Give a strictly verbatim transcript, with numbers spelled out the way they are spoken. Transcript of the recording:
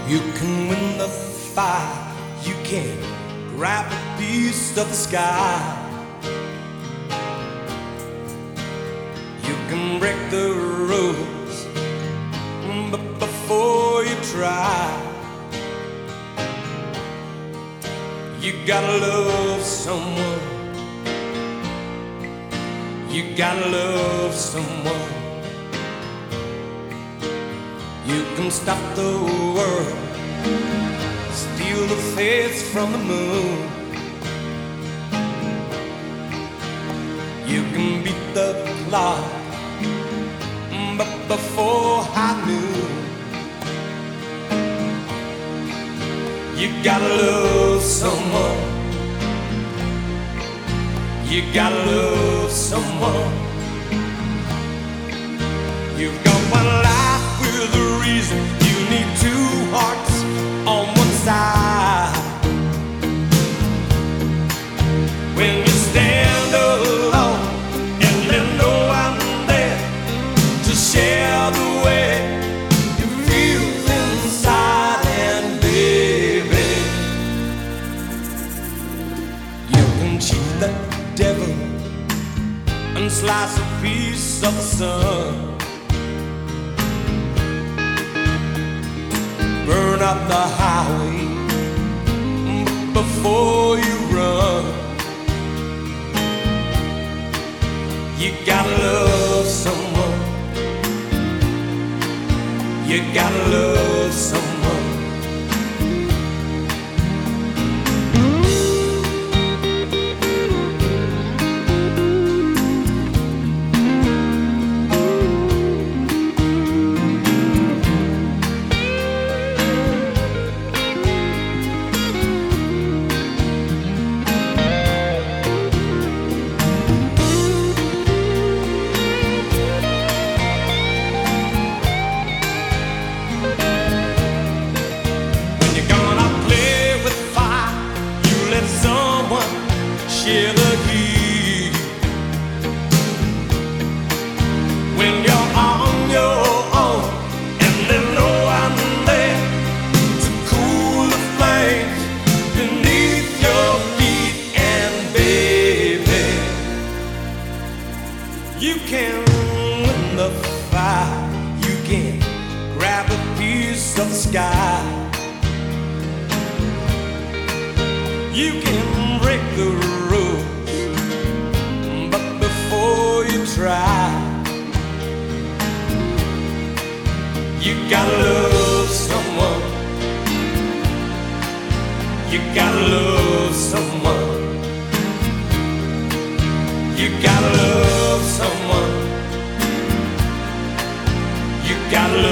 You can win the fight, you can grab a piece of the sky. You can break the rules, but before you try, you gotta love someone. You gotta love someone. You can stop the world, steal the face from the moon. You can beat the clock, but before high noon, you gotta love someone. You gotta love someone. You've got one life with a reason. You need two hearts on one side. When you stand alone and there's no one there to share the way you feel inside, and baby, you can cheat the devil and slice a piece of the sun. Burn up the highway before you run. You gotta love someone. You gotta love someone. Share the heat. When you're on your own and there's no one there to cool the flames beneath your feet, and baby, you can win the fight. You can grab a piece of the sky. You can break the rules, but before you try, you gotta love someone. You gotta love someone. You gotta love someone. You gotta love